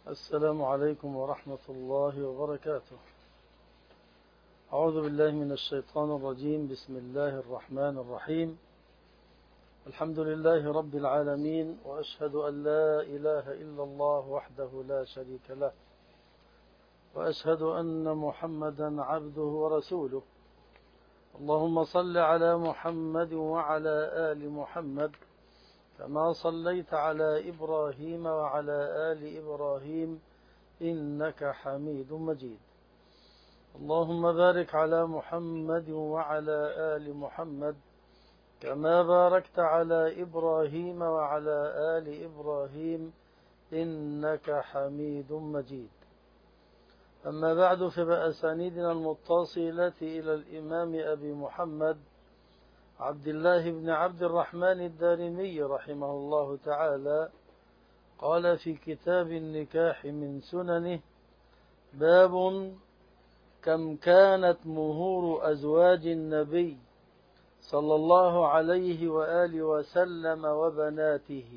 السلام عليكم ورحمة الله وبركاته. أعوذ بالله من الشيطان الرجيم. بسم الله الرحمن الرحيم. الحمد لله رب العالمين، وأشهد أن لا إله إلا الله وحده لا شريك له، وأشهد أن محمدا عبده ورسوله. اللهم صل على محمد وعلى آل محمد كما صليت على إبراهيم وعلى آل إبراهيم إنك حميد مجيد. اللهم بارك على محمد وعلى آل محمد كما باركت على إبراهيم وعلى آل إبراهيم إنك حميد مجيد. أما بعد، فبأسانيدنا المتصلة إلى الإمام أبي محمد عبد الله بن عبد الرحمن الدارمي رحمه الله تعالى قال في كتاب النكاح من سننه: باب كم كانت مهور أزواج النبي صلى الله عليه وآله وسلم وبناته.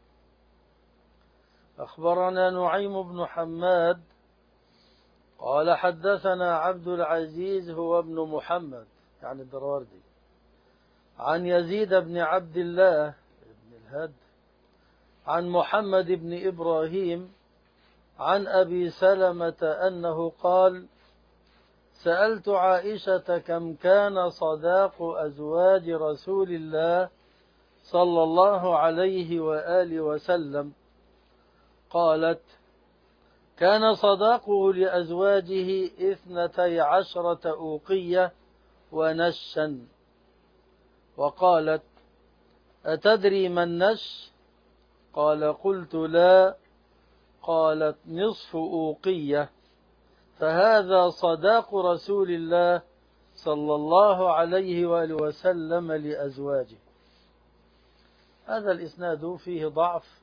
أخبرنا نعيم بن حماد قال حدثنا عبد العزيز هو ابن محمد يعني الدراوردي عن يزيد بن عبد الله بن الهاد عن محمد بن إبراهيم عن أبي سلمة أنه قال: سألت عائشة كم كان صداق أزواج رسول الله صلى الله عليه وآله وسلم؟ قالت: كان صداقه لأزواجه 12 أوقية ونشا. وقالت: أتدري ما النش؟ قال: قلت لا. قالت: نصف أوقية، فهذا صداق رسول الله صلى الله عليه وآله وسلم لأزواجه. هذا الإسناد فيه ضعف،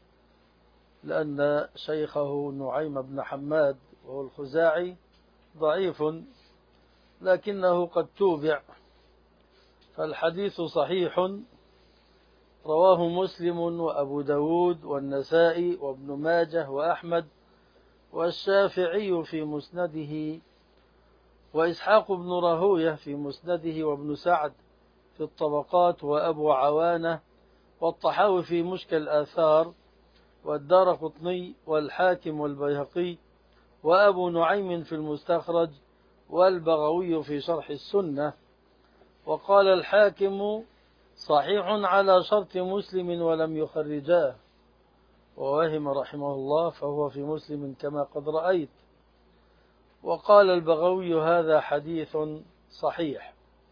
لأن شيخه نعيم بن حماد وهو الخزاعي ضعيف، لكنه قد توبع، فالحديث صحيح. رواه مسلم وأبو داود والنسائي وابن ماجه وأحمد والشافعي في مسنده، وإسحاق بن راهويه في مسنده، وابن سعد في الطبقات، وأبو عوانة والطحاوي في مشكل الآثار، والدارقطني والحاكم والبيهقي، وأبو نعيم في المستخرج، والبغوي في شرح السنة. وقال الحاكم: صحيح على شرط مسلم ولم يخرجاه. ووهم رحمه الله فهو في مسلم كما قد رأيت. وقال البغوي: هذا حديث صحيح.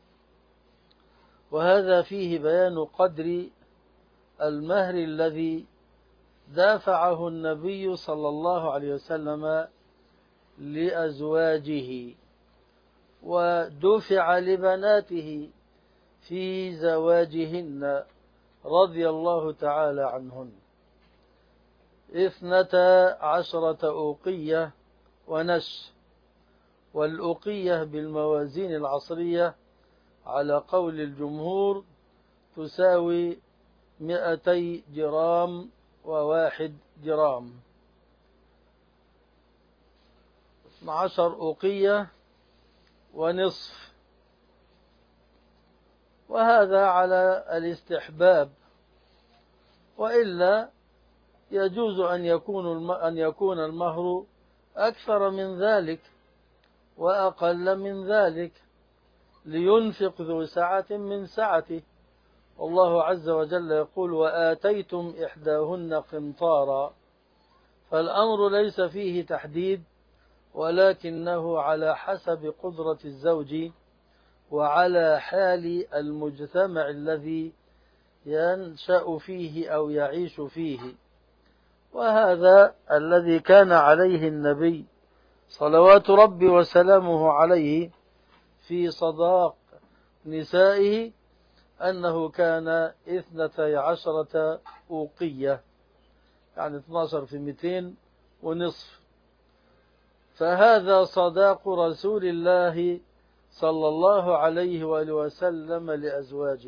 وهذا فيه بيان قدر المهر الذي دافعه النبي صلى الله عليه وسلم لأزواجه ودفع لبناته في زواجهن رضي الله تعالى عنهن: 12 أوقية ونش. والأوقية بالموازين العصرية على قول الجمهور تساوي 200 جرام و1 جرام. 12 أوقية ونصف، وهذا على الاستحباب، وإلا يجوز أن يكون المهر أكثر من ذلك وأقل من ذلك، لينفق ذو سعة من سعته. والله عز وجل يقول: وآتيتم إحداهن قنطارا. فالأمر ليس فيه تحديد، ولكنه على حسب قدرة الزوج وعلى حال المجتمع الذي ينشأ فيه أو يعيش فيه. وهذا الذي كان عليه النبي صلوات ربي وسلامه عليه في صداق نسائه، أنه كان 12 أوقية، يعني 12 في 200 ونصف. فهذا صداق رسول الله صلى الله عليه وآله وسلم لأزواجه.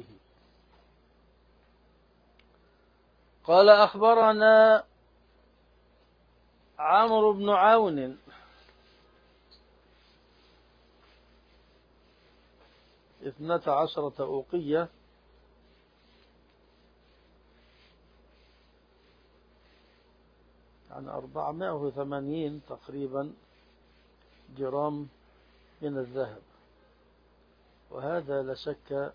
قال: أخبرنا عمرو بن عون 12 أوقية، يعني 480 تقريبا جرام من الذهب، وهذا لا شك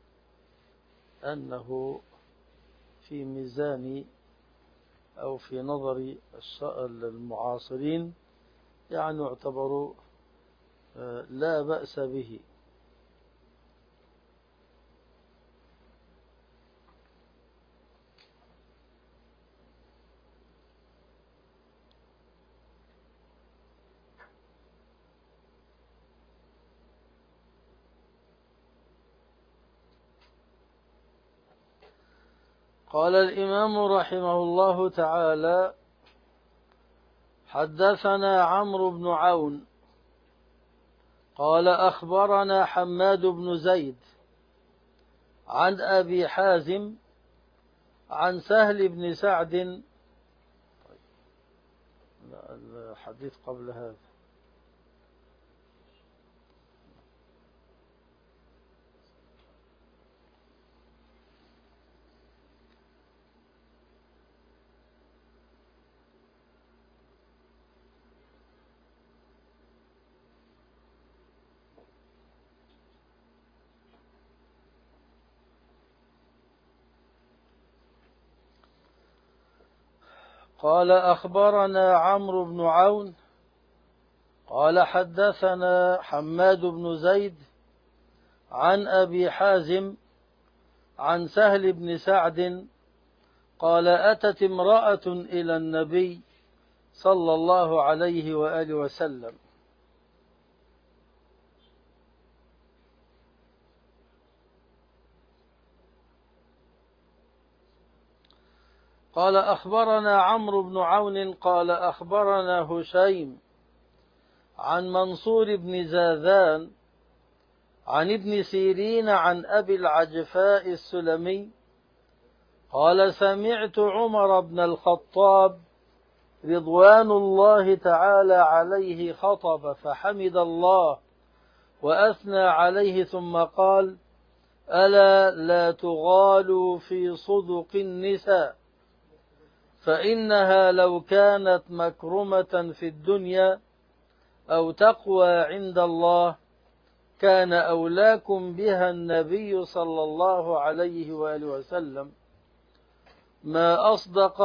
أنه في ميزان أو في نظر المعاصرين يعني يعتبر لا بأس به. قال الإمام رحمه الله تعالى: حدثنا عمرو بن عون قال أخبرنا حماد بن زيد عن أبي حازم عن سهل بن سعد. الحديث قبل هذا. قال أخبرنا عمرو بن عون قال حدثنا حماد بن زيد عن أبي حازم عن سهل بن سعد قال أتت امرأة إلى النبي صلى الله عليه وآله وسلم قال أخبرنا عمرو بن عون قال أخبرنا هشيم عن منصور بن زاذان عن ابن سيرين عن أبي العجفاء السلمي قال سمعت عمر بن الخطاب رضوان الله تعالى عليه خطب فحمد الله وأثنى عليه ثم قال: ألا لا تغالوا في صدق النساء فإنها لو كانت مكرمة في الدنيا أو تقوى عند الله كان أولاكم بها النبي صلى الله عليه وآله وسلم، ما أصدق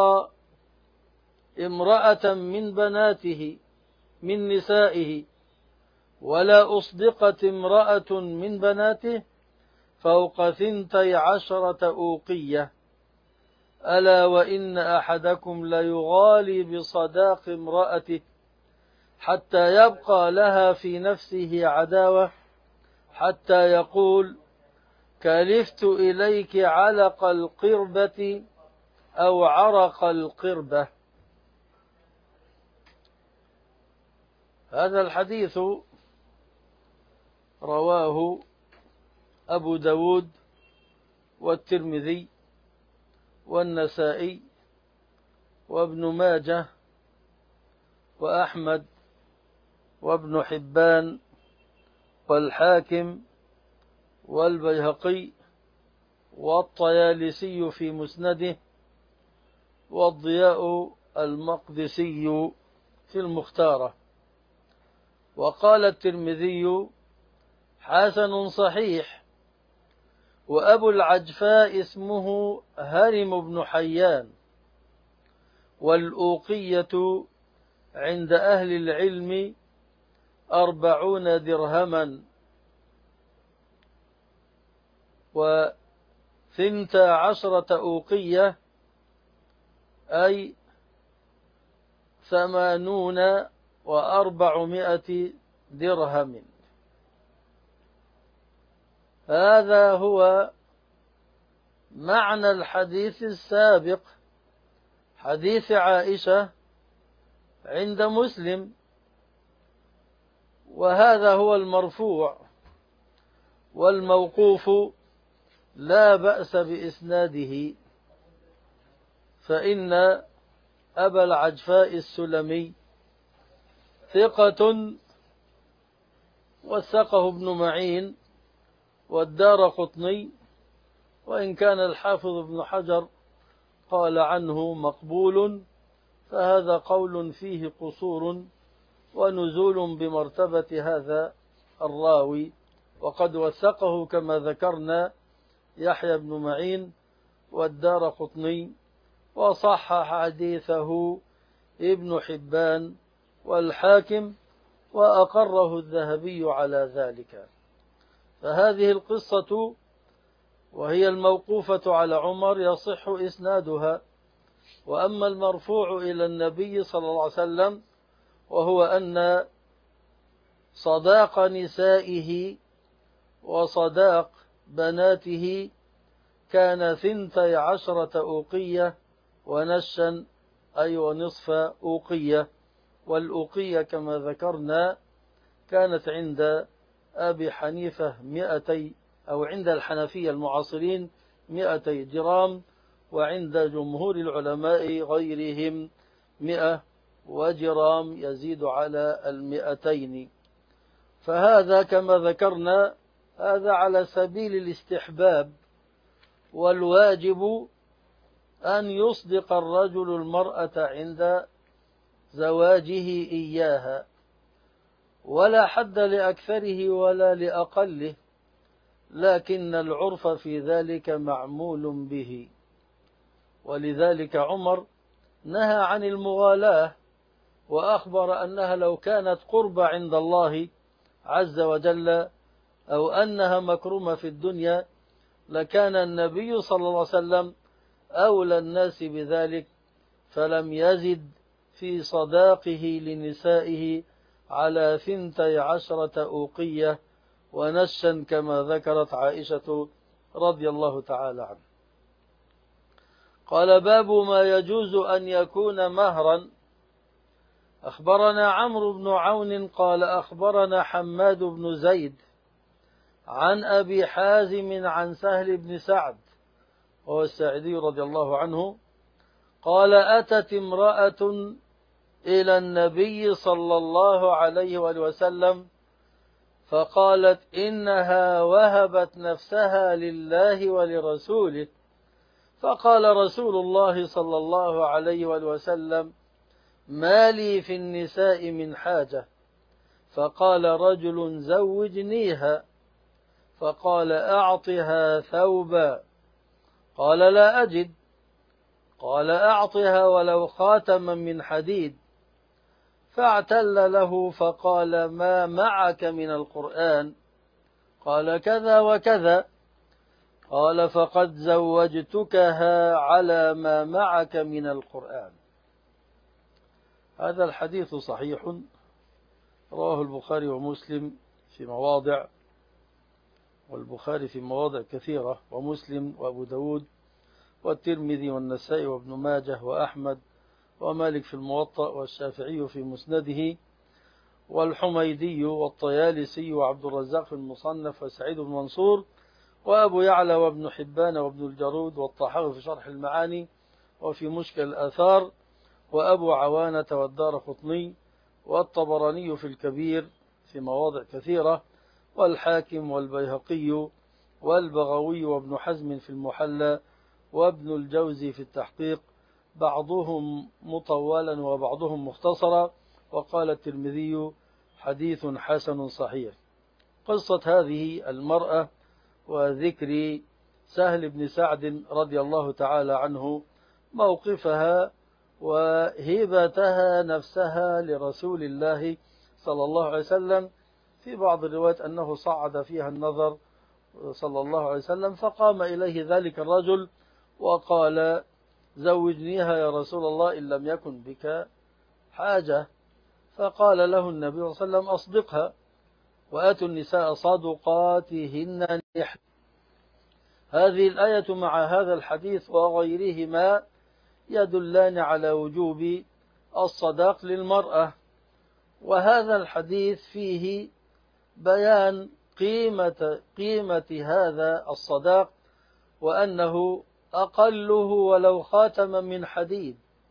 امرأة من بناته من نسائه، ولا أصدقت امرأة من بناته فوق 12 أوقية. ألا وإن أحدكم ليغالي بصداق امرأته حتى يبقى لها في نفسه عداوة حتى يقول: كلفت إليك علق القربة أو عرق القربة. هذا الحديث رواه أبو داود والترمذي والنسائي وابن ماجه وأحمد وابن حبان والحاكم والبيهقي والطيالسي في مسنده والضياء المقدسي في المختارة. وقال الترمذي: حسن صحيح. وأبو العجفاء اسمه هرم بن حيان، والأوقية عند أهل العلم 40 درهما 12 أوقية أي 80 و400 درهم. هذا هو معنى الحديث السابق، حديث عائشة عند مسلم، وهذا هو المرفوع، والموقوف لا بأس بإسناده، فإن أبا العجفاء السلمي ثقة وثقه ابن معين والدارقطني، وإن كان الحافظ ابن حجر قال عنه مقبول، فهذا قول فيه قصور ونزول بمرتبة هذا الراوي. وقد وثقه كما ذكرنا يحيى بن معين والدارقطني، وصحح حديثه ابن حبان والحاكم، وأقره الذهبي على ذلك. فهذه القصة وهي الموقوفة على عمر يصح إسنادها. وأما المرفوع إلى النبي صلى الله عليه وسلم وهو أن صداق نسائه وصداق بناته كان 12 أوقية ونشا، أي ونصف أوقية. والأوقية كما ذكرنا كانت عند أبي حنيفة 200، أو عند الحنفية المعاصرين 200 جرام، وعند جمهور العلماء غيرهم 100 وجرام يزيد على 200. فهذا كما ذكرنا هذا على سبيل الاستحباب، والواجب أن يصدق الرجل المرأة عند زواجه إياها، ولا حد لأكثره ولا لأقله، لكن العرف في ذلك معمول به. ولذلك عمر نهى عن المغالاة، وأخبر أنها لو كانت قربة عند الله عز وجل أو أنها مكرمة في الدنيا لكان النبي صلى الله عليه وسلم أولى الناس بذلك، فلم يزد في صداقه لنسائه على 12 أوقية ونشا كما ذكرت عائشة رضي الله تعالى عنها. قال: باب ما يجوز أن يكون مهرا. أخبرنا عمرو بن عون قال أخبرنا حماد بن زيد عن أبي حازم عن سهل بن سعد وهو الساعدي رضي الله عنه قال: أتت امرأة إلى النبي صلى الله عليه وآله وسلم فقالت إنها وهبت نفسها لله ولرسوله، فقال رسول الله صلى الله عليه وآله وسلم: ما لي في النساء من حاجة. فقال رجل: زوجنيها. فقال: أعطها ثوبا. قال: لا أجد. قال: أعطها ولو خاتما من حديد. فاعتل له فقال: ما معك من القرآن؟ قال: كذا وكذا. قال: فقد زوجتكها على ما معك من القرآن. هذا الحديث صحيح، رواه البخاري ومسلم في مواضع، والبخاري في مواضع كثيرة، ومسلم وأبو داود والترمذي والنسائي وابن ماجه وأحمد ومالك في الموطأ والشافعي في مسنده والحميدي والطيالسي وعبد الرزاق في المصنف وسعيد بن منصور وأبو يعلى وابن حبان وابن الجرود والطحاوي في شرح المعاني وفي مشكل الآثار وأبو عوانة والدارقطني والطبراني في الكبير في مواضع كثيرة والحاكم والبيهقي والبغوي وابن حزم في المحلى وابن الجوزي في التحقيق، بعضهم مطولا وبعضهم مختصرا. وقال الترمذي: حديث حسن صحيح. قصة هذه المرأة وذكر سهل بن سعد رضي الله تعالى عنه موقفها وهبتها نفسها لرسول الله صلى الله عليه وسلم، في بعض الروايات أنه صعد فيها النظر صلى الله عليه وسلم فقام إليه ذلك الرجل وقال: زوجنيها يا رسول الله إن لم يكن بك حاجة. فقال له النبي صلى الله عليه وسلم: أصدقها وآتوا النساء صدقاتهن نحلة. هذه الآية مع هذا الحديث وغيرهما يدلان على وجوب الصداق للمرأة، وهذا الحديث فيه بيان قيمة هذا الصداق، وأنه أقله ولو خاتما من حديد،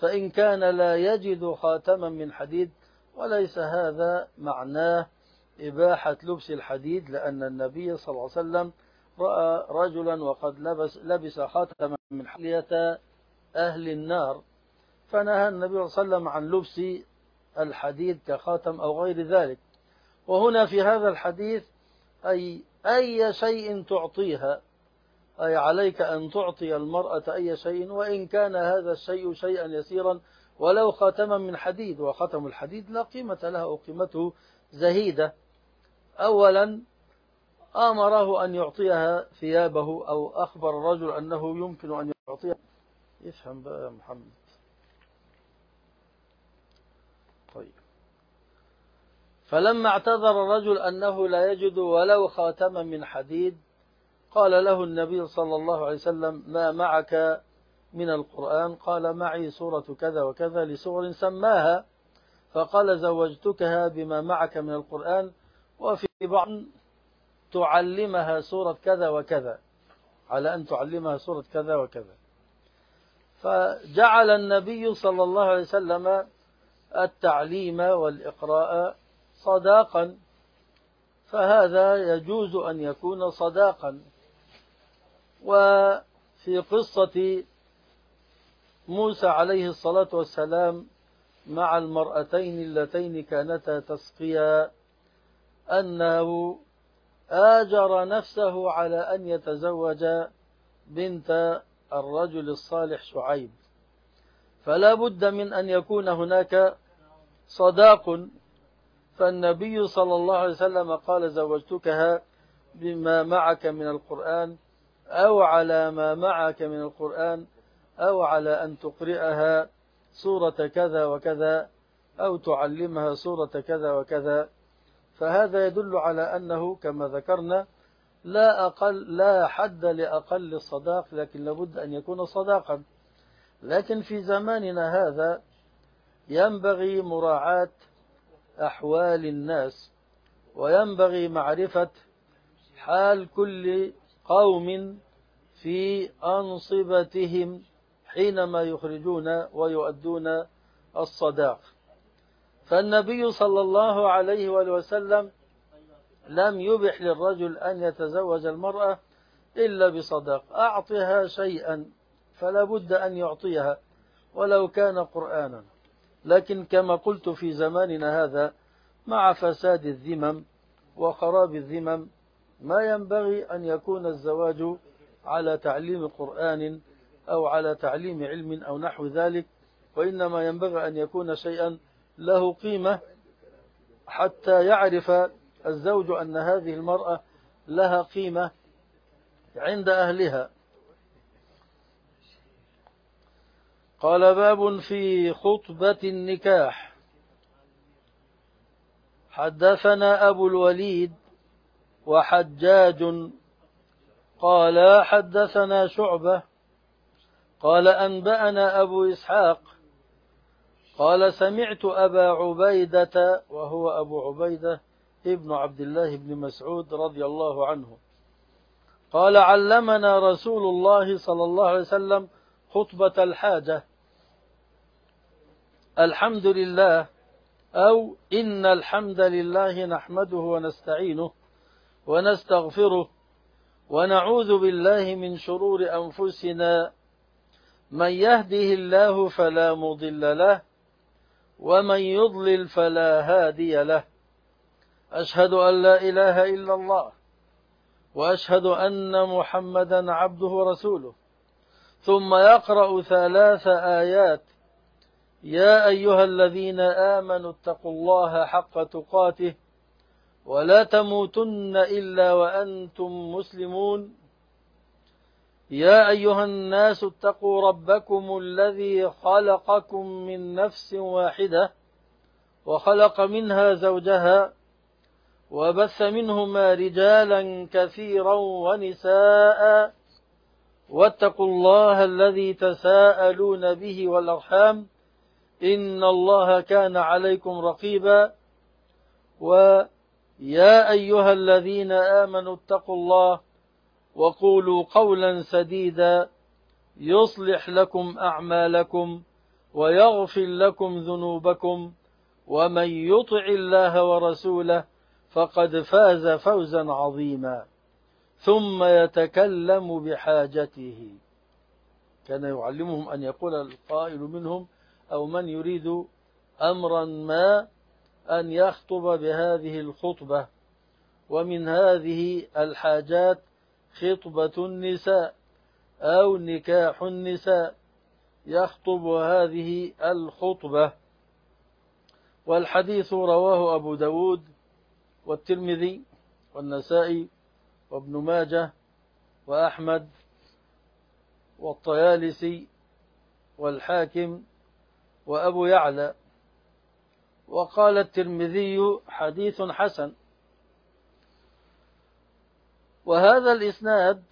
فإن كان لا يجد خاتما من حديد. وليس هذا معناه إباحة لبس الحديد، لأن النبي صلى الله عليه وسلم رأى رجلا وقد لبس خاتما من حلية أهل النار، فنهى النبي صلى الله عليه وسلم عن لبس الحديد كخاتم أو غير ذلك. وهنا في هذا الحديث أي شيء تعطيها، أي عليك أن تعطي المرأة أي شيء، وإن كان هذا الشيء شيئا يسيرا ولو خاتما من حديد. وخاتم الحديد لا قيمة له أو قيمته زهيدة. أولا أمره أن يعطيها ثيابه، أو أخبر الرجل أنه يمكن أن يعطيها. يفهم بقى يا محمد. طيب، فلما اعتذر الرجل أنه لا يجد ولو خاتما من حديد، قال له النبي صلى الله عليه وسلم: ما معك من القرآن؟ قال: معي سورة كذا وكذا، لسور سماها، فقال: زوجتكها بما معك من القرآن، وفي بعض تعلمها سورة كذا وكذا، على أن تعلمها سورة كذا وكذا. فجعل النبي صلى الله عليه وسلم التعليم والإقراء صداقا، فهذا يجوز أن يكون صداقا. وفي قصة موسى عليه الصلاة والسلام مع المرأتين اللتين كانتا تسقيا، أنه آجر نفسه على أن يتزوج بنت الرجل الصالح شعيب، فلا بد من أن يكون هناك صداق. فالنبي صلى الله عليه وسلم قال: زوجتكها بما معك من القرآن، أو على ما معك من القرآن، أو على أن تقرئها سورة كذا وكذا، أو تعلمها سورة كذا وكذا. فهذا يدل على أنه كما ذكرنا لا حد لأقل الصداق، لكن لابد أن يكون صداقا. لكن في زماننا هذا ينبغي مراعاة أحوال الناس، وينبغي معرفة حال كل قوم في أنصبتهم حينما يخرجون ويؤدون الصداق. فالنبي صلى الله عليه وآله وسلم لم يبح للرجل أن يتزوج المرأة إلا بصداق. أعطها شيئا فلا بد أن يعطيها ولو كان قرآنا. لكن كما قلت في زماننا هذا مع فساد الذمم وخراب الذمم ما ينبغي أن يكون الزواج على تعليم قرآن أو على تعليم علم أو نحو ذلك، وإنما ينبغي أن يكون شيئا له قيمة حتى يعرف الزوج أن هذه المرأة لها قيمة عند أهلها. قال: باب في خطبة النكاح. حدثنا أبو الوليد وحجاج قال: حدثنا شعبة قال: أنبأنا أبو إسحاق قال: سمعت أبا عبيدة، وهو أبو عبيدة ابن عبد الله بن مسعود رضي الله عنه، قال: علمنا رسول الله صلى الله عليه وسلم خطبة الحاجة: الحمد لله، أو إن الحمد لله نحمده ونستعينه ونستغفره ونعوذ بالله من شرور أنفسنا، من يهده الله فلا مضل له ومن يضلل فلا هادي له، أشهد أن لا إله إلا الله وأشهد أن محمدا عبده ورسوله. ثم يقرأ 3 آيات: يا أيها الذين آمنوا اتقوا الله حق تقاته ولا تموتن إلا وأنتم مسلمون، يا أيها الناس اتقوا ربكم الذي خلقكم من نفس واحدة وخلق منها زوجها وبث منهما رجالا كثيرا ونساء، واتقوا الله الذي تساءلون به والأرحام إن الله كان عليكم رقيبا، ويا أيها الذين آمنوا اتقوا الله وقولوا قولا سديدا يصلح لكم أعمالكم ويغفر لكم ذنوبكم ومن يطع الله ورسوله فقد فاز فوزا عظيما. ثم يتكلم بحاجته. كان يعلمهم أن يقول القائل منهم أو من يريد أمرا ما أن يخطب بهذه الخطبة. ومن هذه الحاجات خطبة النساء أو نكاح النساء، يخطب هذه الخطبة. والحديث رواه أبو داود والترمذي والنسائي وابن ماجه وأحمد والطيالسي والحاكم وأبو يعلى. وقال الترمذي حديث حسن. وهذا الإسناد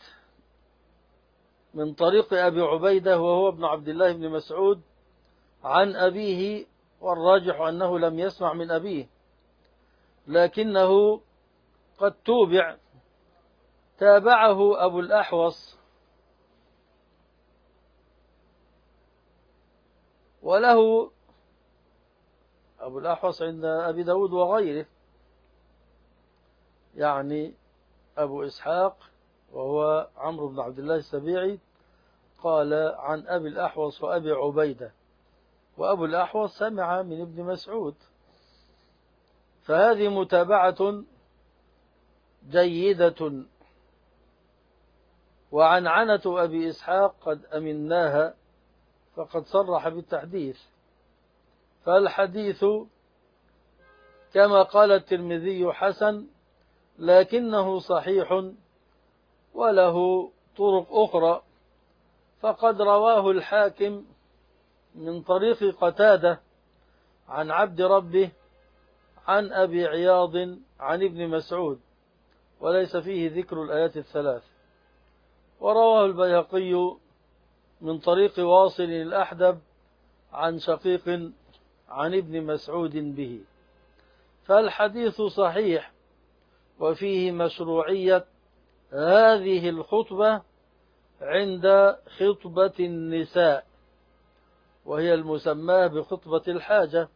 من طريق أبي عبيدة وهو ابن عبد الله بن مسعود عن أبيه، والراجح أنه لم يسمع من أبيه، لكنه قد تابعه أبو الأحوص، وله أبو الأحوص عند أبي داود وغيره، يعني أبو إسحاق وهو عمرو بن عبد الله السبيعي قال عن أبي الأحوص وأبي عبيدة، وأبو الأحوص سمع من ابن مسعود، فهذه متابعة جيدة. وعنعنة أبي إسحاق قد أمناها، فقد صرح بالتحديث. فالحديث كما قال الترمذي حسن، لكنه صحيح وله طرق أخرى. فقد رواه الحاكم من طريق قتادة عن عبد ربه عن أبي عياض عن ابن مسعود، وليس فيه ذكر الآيات الثلاث. ورواه البيهقي من طريق واصل الأحدب عن شقيق عن ابن مسعود به. فالحديث صحيح، وفيه مشروعية هذه الخطبة عند خطبة النساء، وهي المسماة بخطبة الحاجة.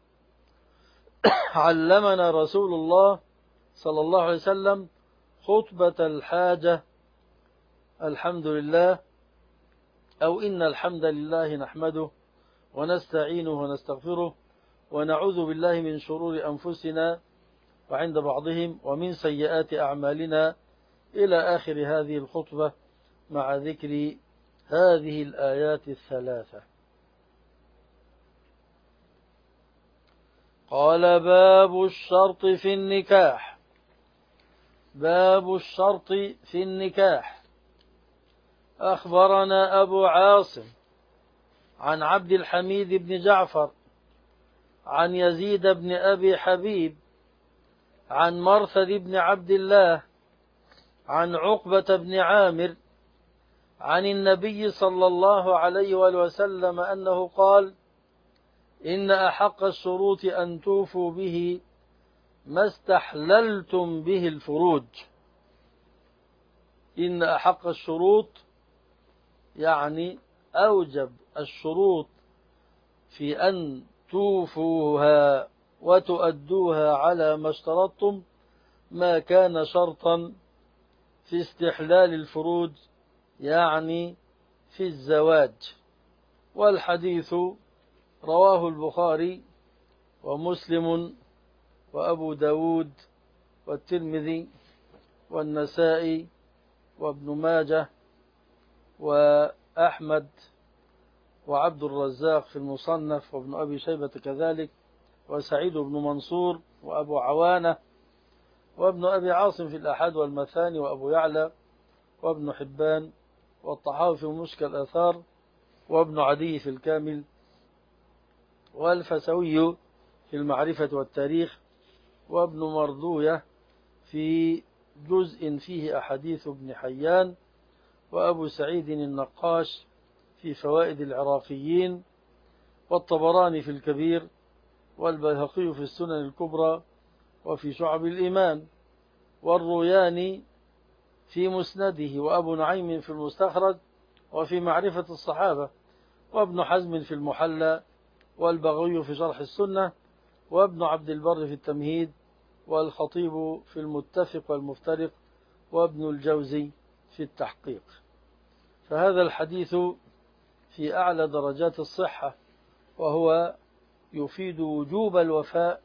علمنا رسول الله صلى الله عليه وسلم خطبة الحاجة: الحمد لله، أو إن الحمد لله نحمده ونستعينه ونستغفره ونعوذ بالله من شرور أنفسنا وعند بعضهم ومن سيئات أعمالنا، إلى آخر هذه الخطبة، مع ذكر هذه الآيات الثلاثة. قال: باب الشرط في النكاح. باب الشرط في النكاح. أخبرنا أبو عاصم عن عبد الحميد بن جعفر عن يزيد بن أبي حبيب عن مرثد بن عبد الله عن عقبة بن عامر عن النبي صلى الله عليه وآله وسلم أنه قال: إن أحق الشروط أن توفوا به ما استحللتم به الفروج. إن أحق الشروط يعني أوجب الشروط في أن توفوها وتؤدوها على ما اشترطتم، ما كان شرطا في استحلال الفروج، يعني في الزواج. والحديث رواه البخاري ومسلم وأبو داود والترمذي والنسائي وابن ماجه وأحمد وعبد الرزاق في المصنف وابن أبي شيبة كذلك، وسعيد بن منصور وأبو عوانة وابن أبي عاصم في الأحاد والمثاني وأبو يعلى وابن حبان والطحاوي في مشكل الآثار وابن عدي في الكامل والفسوي في المعرفة والتاريخ وابن مردوية في جزء فيه أحاديث ابن حيان وأبو سعيد النقاش في فوائد العراقيين والطبراني في الكبير والبيهقي في السنن الكبرى وفي شعب الإيمان والروياني في مسنده وأبو نعيم في المستخرج وفي معرفة الصحابة وابن حزم في المحلى والبغوي في شرح السنة، وابن عبد البر في التمهيد، والخطيب في المتفق والمفترق، وابن الجوزي في التحقيق. فهذا الحديث في أعلى درجات الصحة، وهو يفيد وجوب الوفاء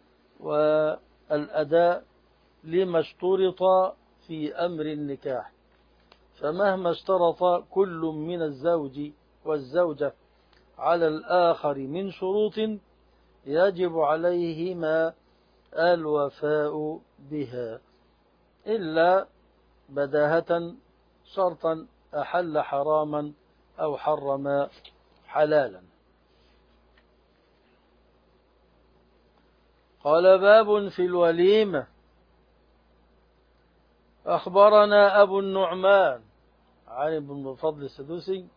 والأداء لما اشترط في أمر النكاح. فمهما اشترط كل من الزوج والزوجة على الآخر من شروط، يجب عليهما الوفاء بها، إلا بداهة شرطا أحل حراما أو حرم حلالا. قال باب في الوليمة. أخبرنا أبو النعمان علي بن فضل السدوسي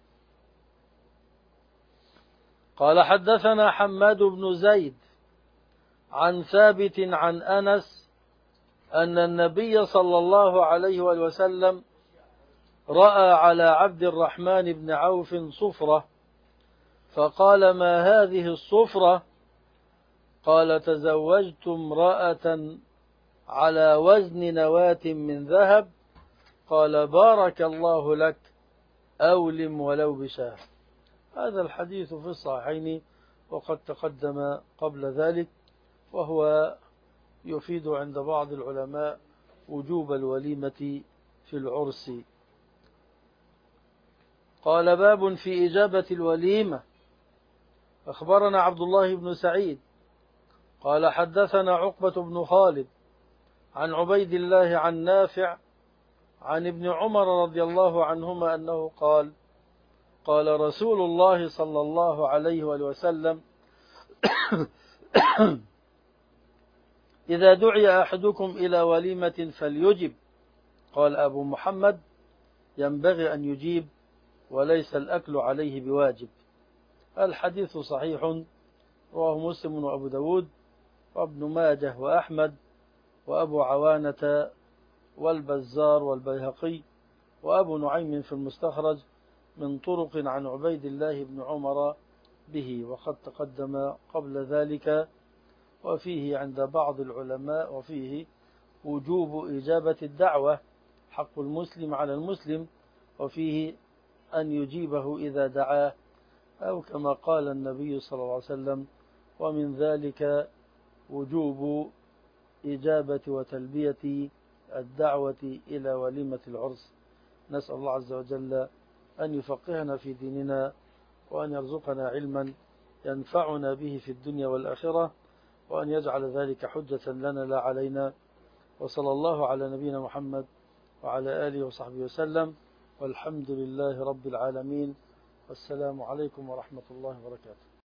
قال حدثنا حماد بن زيد عن ثابت عن أنس أن النبي صلى الله عليه وسلم رأى على عبد الرحمن بن عوف صفرة، فقال: ما هذه الصفرة؟ قال: تزوجت امرأة على وزن نواة من ذهب. قال: بارك الله لك، أولم ولو بشاه. هذا الحديث في الصحيحين وقد تقدم قبل ذلك، وهو يفيد عند بعض العلماء وجوب الوليمة في العرس. قال باب في إجابة الوليمة. أخبرنا عبد الله بن سعيد قال حدثنا عقبة بن خالد عن عبيد الله عن نافع عن ابن عمر رضي الله عنهما أنه قال: قال رسول الله صلى الله عليه وسلم: إذا دعي أحدكم إلى وليمة فليجب. قال أبو محمد: ينبغي أن يجيب، وليس الأكل عليه بواجب. الحديث صحيح، رواه مسلم وأبو داود وابن ماجه وأحمد وأبو عوانة والبزار والبيهقي وأبو نعيم في المستخرج من طرق عن عبيد الله بن عمر به، وقد تقدم قبل ذلك. وفيه عند بعض العلماء وفيه وجوب إجابة الدعوة، حق المسلم على المسلم، وفيه أن يجيبه إذا دعاه، أو كما قال النبي صلى الله عليه وسلم: ومن ذلك وجوب إجابة وتلبية الدعوة إلى وليمة العرس. نسأل الله عز وجل أن يفقهنا في ديننا، وأن يرزقنا علما ينفعنا به في الدنيا والآخرة، وأن يجعل ذلك حجة لنا لا علينا. وصلى الله على نبينا محمد وعلى آله وصحبه وسلم، والحمد لله رب العالمين، والسلام عليكم ورحمة الله وبركاته.